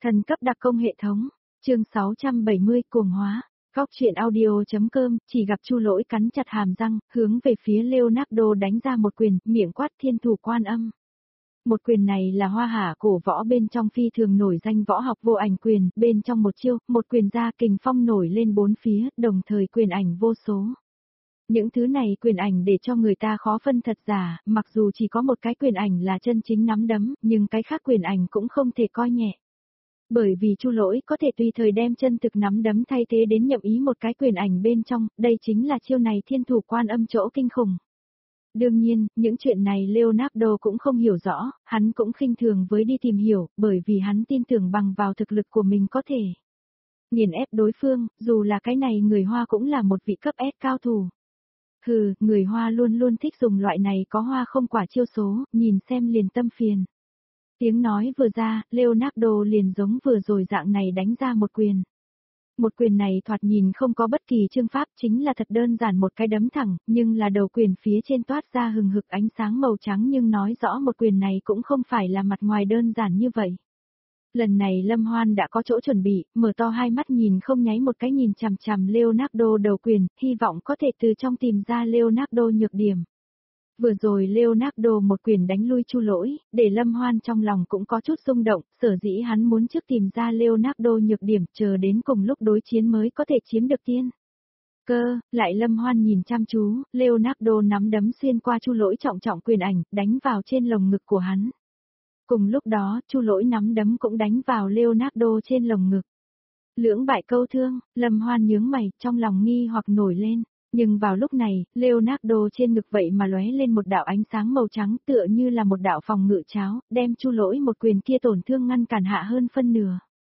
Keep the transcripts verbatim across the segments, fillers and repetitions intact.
Thần cấp đặc công hệ thống, chương sáu trăm bảy mươi cuồng hóa, góc truyện audio.com, chỉ gặp Chu Lỗi cắn chặt hàm răng, hướng về phía Leonardo đánh ra một quyền, miệng quát thiên thủ quan âm. Một quyền này là hoa hạ cổ võ bên trong phi thường nổi danh võ học vô ảnh quyền, bên trong một chiêu, một quyền ra kình phong nổi lên bốn phía, đồng thời quyền ảnh vô số. Những thứ này quyền ảnh để cho người ta khó phân thật giả, mặc dù chỉ có một cái quyền ảnh là chân chính nắm đấm, nhưng cái khác quyền ảnh cũng không thể coi nhẹ. Bởi vì Chu Lỗi có thể tùy thời đem chân thực nắm đấm thay thế đến nhậm ý một cái quyền ảnh bên trong, đây chính là chiêu này thiên thủ quan âm chỗ kinh khủng. Đương nhiên, những chuyện này Leonardo cũng không hiểu rõ, hắn cũng khinh thường với đi tìm hiểu, bởi vì hắn tin tưởng bằng vào thực lực của mình có thể nghiền ép đối phương, dù là cái này người Hoa cũng là một vị cấp S cao thủ. Hừ, người Hoa luôn luôn thích dùng loại này có hoa không quả chiêu số, nhìn xem liền tâm phiền. Tiếng nói vừa ra, Leonardo liền giống vừa rồi dạng này đánh ra một quyền. Một quyền này thoạt nhìn không có bất kỳ chương pháp, chính là thật đơn giản một cái đấm thẳng, nhưng là đầu quyền phía trên toát ra hừng hực ánh sáng màu trắng, nhưng nói rõ một quyền này cũng không phải là mặt ngoài đơn giản như vậy. Lần này Lâm Hoan đã có chỗ chuẩn bị, mở to hai mắt nhìn không nháy một cái nhìn chằm chằm Leonardo đầu quyền, hy vọng có thể từ trong tìm ra Leonardo nhược điểm. Vừa rồi Leonardo một quyền đánh lui Chu Lỗi, để Lâm Hoan trong lòng cũng có chút xung động, sở dĩ hắn muốn trước tìm ra Leonardo nhược điểm, chờ đến cùng lúc đối chiến mới có thể chiếm được tiên cơ. Lại Lâm Hoan nhìn chăm chú, Leonardo nắm đấm xuyên qua Chu Lỗi trọng trọng quyền ảnh, đánh vào trên lồng ngực của hắn. Cùng lúc đó, Chu Lỗi nắm đấm cũng đánh vào Leonardo trên lồng ngực. Lưỡng bại câu thương, Lâm Hoan nhướng mày, trong lòng nghi hoặc nổi lên. Nhưng vào lúc này, Leonardo trên ngực vậy mà lóe lên một đạo ánh sáng màu trắng, tựa như là một đạo phòng ngự cháo, đem Chu Lỗi một quyền kia tổn thương ngăn cản hạ hơn phân nửa.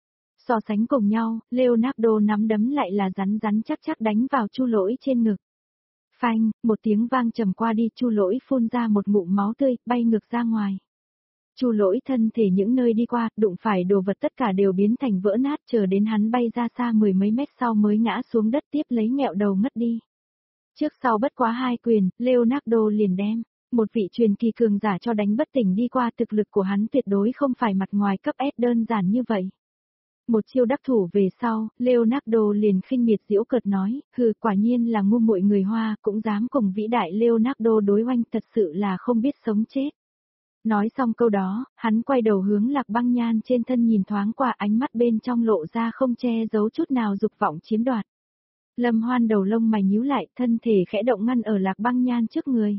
So sánh cùng nhau, Leonardo nắm đấm lại là rắn rắn chắc chắc đánh vào Chu Lỗi trên ngực. Phanh, một tiếng vang trầm qua đi, Chu Lỗi phun ra một ngụm máu tươi, bay ngược ra ngoài. Chu Lỗi thân thể những nơi đi qua, đụng phải đồ vật tất cả đều biến thành vỡ nát, chờ đến hắn bay ra xa mười mấy mét sau mới ngã xuống đất, tiếp lấy nghẹo đầu ngất đi. Trước sau bất quá hai quyền, Leonardo liền đem một vị truyền kỳ cường giả cho đánh bất tỉnh đi qua, thực lực của hắn tuyệt đối không phải mặt ngoài cấp S đơn giản như vậy. Một chiêu đắc thủ về sau, Leonardo liền khinh miệt giễu cợt nói, hừ, quả nhiên là ngu muội người Hoa, cũng dám cùng vĩ đại Leonardo đối oanh, thật sự là không biết sống chết. Nói xong câu đó, hắn quay đầu hướng Lạc Băng Nhan trên thân nhìn thoáng qua, ánh mắt bên trong lộ ra không che giấu chút nào dục vọng chiếm đoạt. Lâm Hoan đầu lông mày nhíu lại, thân thể khẽ động ngăn ở Lạc Băng Nhan trước người.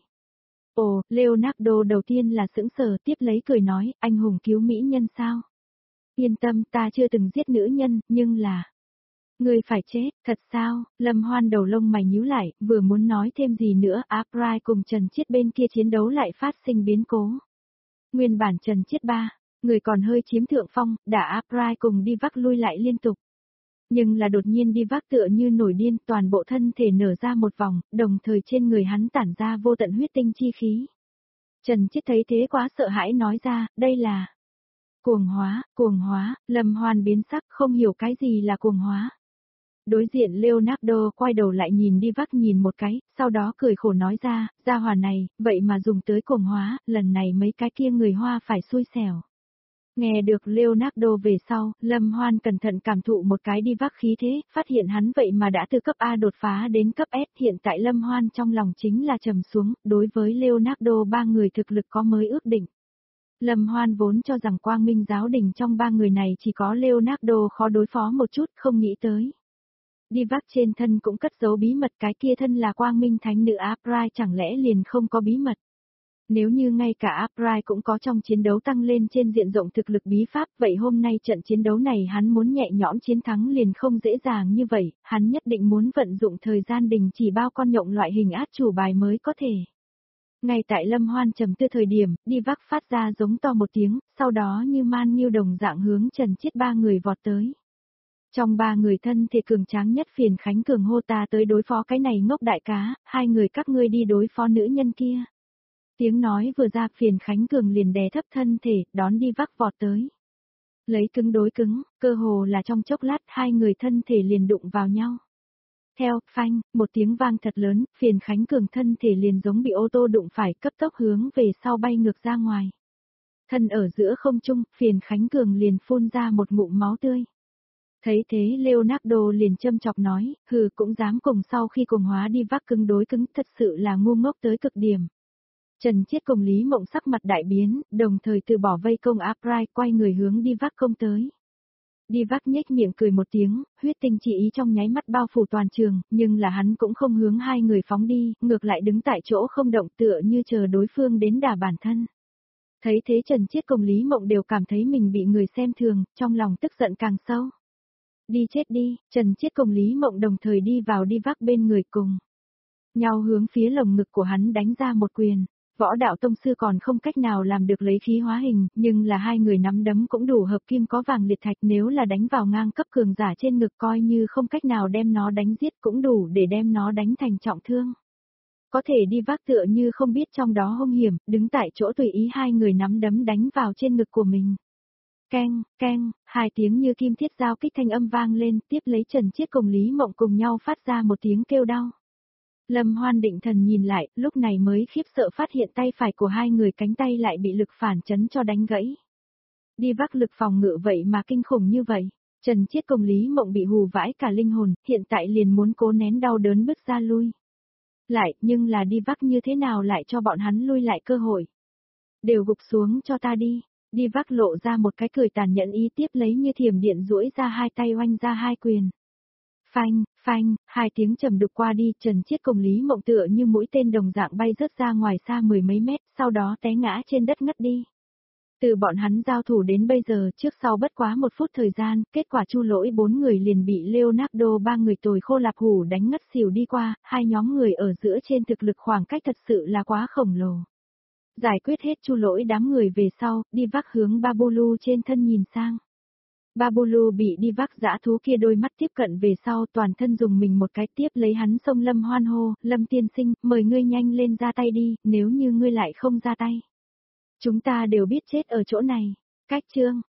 Ồ, Leonardo đầu tiên là sững sờ, tiếp lấy cười nói, anh hùng cứu mỹ nhân sao? Yên tâm, ta chưa từng giết nữ nhân, nhưng là... Người phải chết, thật sao? Lâm Hoan đầu lông mày nhíu lại, vừa muốn nói thêm gì nữa, April cùng Trần Chiết bên kia chiến đấu lại phát sinh biến cố. Nguyên bản Trần Chiết ba, người còn hơi chiếm thượng phong, đã April cùng đi vác lui lại liên tục. Nhưng là đột nhiên đi vác tựa như nổi điên, toàn bộ thân thể nở ra một vòng, đồng thời trên người hắn tản ra vô tận huyết tinh chi khí. Trần Chiết thấy thế quá sợ hãi nói ra, đây là cuồng hóa, cuồng hóa, Lâm Hoan biến sắc không hiểu cái gì là cuồng hóa. Đối diện Leonardo quay đầu lại nhìn đi vác nhìn một cái, sau đó cười khổ nói ra, gia hỏa này, vậy mà dùng tới cuồng hóa, lần này mấy cái kia người Hoa phải xui xẻo. Nghe được Leonardo về sau, Lâm Hoan cẩn thận cảm thụ một cái đi vác khí thế, phát hiện hắn vậy mà đã từ cấp A đột phá đến cấp S, hiện tại Lâm Hoan trong lòng chính là trầm xuống, đối với Leonardo ba người thực lực có mới ước định. Lâm Hoan vốn cho rằng Quang Minh giáo đình trong ba người này chỉ có Leonardo khó đối phó một chút, không nghĩ tới. Đi vác trên thân cũng cất giấu bí mật, cái kia thân là Quang Minh thánh nữ April chẳng lẽ liền không có bí mật. Nếu như ngay cả April cũng có trong chiến đấu tăng lên trên diện rộng thực lực bí pháp, vậy hôm nay trận chiến đấu này hắn muốn nhẹ nhõm chiến thắng liền không dễ dàng như vậy, hắn nhất định muốn vận dụng thời gian đình chỉ bao con nhộng loại hình át chủ bài mới có thể. Ngay tại Lâm Hoan trầm tư thời điểm, đi vác phát ra giống to một tiếng, sau đó như man nghiêu đồng dạng hướng Trần Chiết ba người vọt tới. Trong ba người thân thể cường tráng nhất Phiền Khánh Cường hô ta tới đối phó cái này ngốc đại cá, hai người các ngươi đi đối phó nữ nhân kia. Tiếng nói vừa ra, Phiền Khánh Cường liền đè thấp thân thể, đón đi vác vọt tới. Lấy cứng đối cứng, cơ hồ là trong chốc lát hai người thân thể liền đụng vào nhau. Theo, phanh, một tiếng vang thật lớn, Phiền Khánh Cường thân thể liền giống bị ô tô đụng phải, cấp tốc hướng về sau bay ngược ra ngoài. Thân ở giữa không trung, Phiền Khánh Cường liền phun ra một ngụm máu tươi. Thấy thế Leonardo liền châm chọc nói, hừ cũng dám cùng sau khi cùng hóa đi vác cứng đối cứng, thật sự là ngu ngốc tới cực điểm. Trần Chiết cùng Lý Mộng sắc mặt đại biến, đồng thời từ bỏ vây công April quay người hướng đi vác công tới. Đi vác nhếch miệng cười một tiếng, huyết tinh chỉ ý trong nháy mắt bao phủ toàn trường, nhưng là hắn cũng không hướng hai người phóng đi, ngược lại đứng tại chỗ không động tựa như chờ đối phương đến đả bản thân. Thấy thế Trần Chiết cùng Lý Mộng đều cảm thấy mình bị người xem thường, trong lòng tức giận càng sâu. Đi chết đi, Trần Chiết cùng Lý Mộng đồng thời đi vào đi vác bên người cùng. Nhau hướng phía lồng ngực của hắn đánh ra một quyền. Võ đạo tông sư còn không cách nào làm được lấy khí hóa hình, nhưng là hai người nắm đấm cũng đủ hợp kim có vàng liệt thạch, nếu là đánh vào ngang cấp cường giả trên ngực coi như không cách nào đem nó đánh giết cũng đủ để đem nó đánh thành trọng thương. Có thể đi vác tựa như không biết trong đó hung hiểm, đứng tại chỗ tùy ý hai người nắm đấm đánh vào trên ngực của mình. Keng, keng, hai tiếng như kim thiết giao kích thanh âm vang lên, tiếp lấy Trần Chiết cùng Lý Mộng cùng nhau phát ra một tiếng kêu đau. Lâm Hoan định thần nhìn lại, lúc này mới khiếp sợ phát hiện tay phải của hai người cánh tay lại bị lực phản chấn cho đánh gãy. Đi vác lực phòng ngự vậy mà kinh khủng như vậy. Trần Chiết cùng Lý Mộng bị hù vãi cả linh hồn, hiện tại liền muốn cố nén đau đớn bước ra lui. Lại, nhưng là đi vác như thế nào lại cho bọn hắn lui lại cơ hội. Đều gục xuống cho ta đi. Đi vác lộ ra một cái cười tàn nhẫn ý tiếp lấy như thiểm điện duỗi ra hai tay oanh ra hai quyền. Phanh, phanh, hai tiếng trầm đục qua đi, Trần Chiết cùng Lý Mộng tựa như mũi tên đồng dạng bay rớt ra ngoài xa mười mấy mét, sau đó té ngã trên đất ngất đi. Từ bọn hắn giao thủ đến bây giờ, trước sau bất quá một phút thời gian, kết quả Chu Lỗi bốn người liền bị Leonardo ba người tồi khô lạp hủ đánh ngất xỉu đi qua, hai nhóm người ở giữa trên thực lực khoảng cách thật sự là quá khổng lồ. Giải quyết hết Chu Lỗi đám người về sau, đi vác hướng Babulu trên thân nhìn sang. Babulu bị đi vác dã thú kia đôi mắt tiếp cận về sau toàn thân dùng mình một cái tiếp lấy hắn xông Lâm Hoan hô, Lâm tiên sinh, mời ngươi nhanh lên ra tay đi, nếu như ngươi lại không ra tay. Chúng ta đều biết chết ở chỗ này. Cách chương,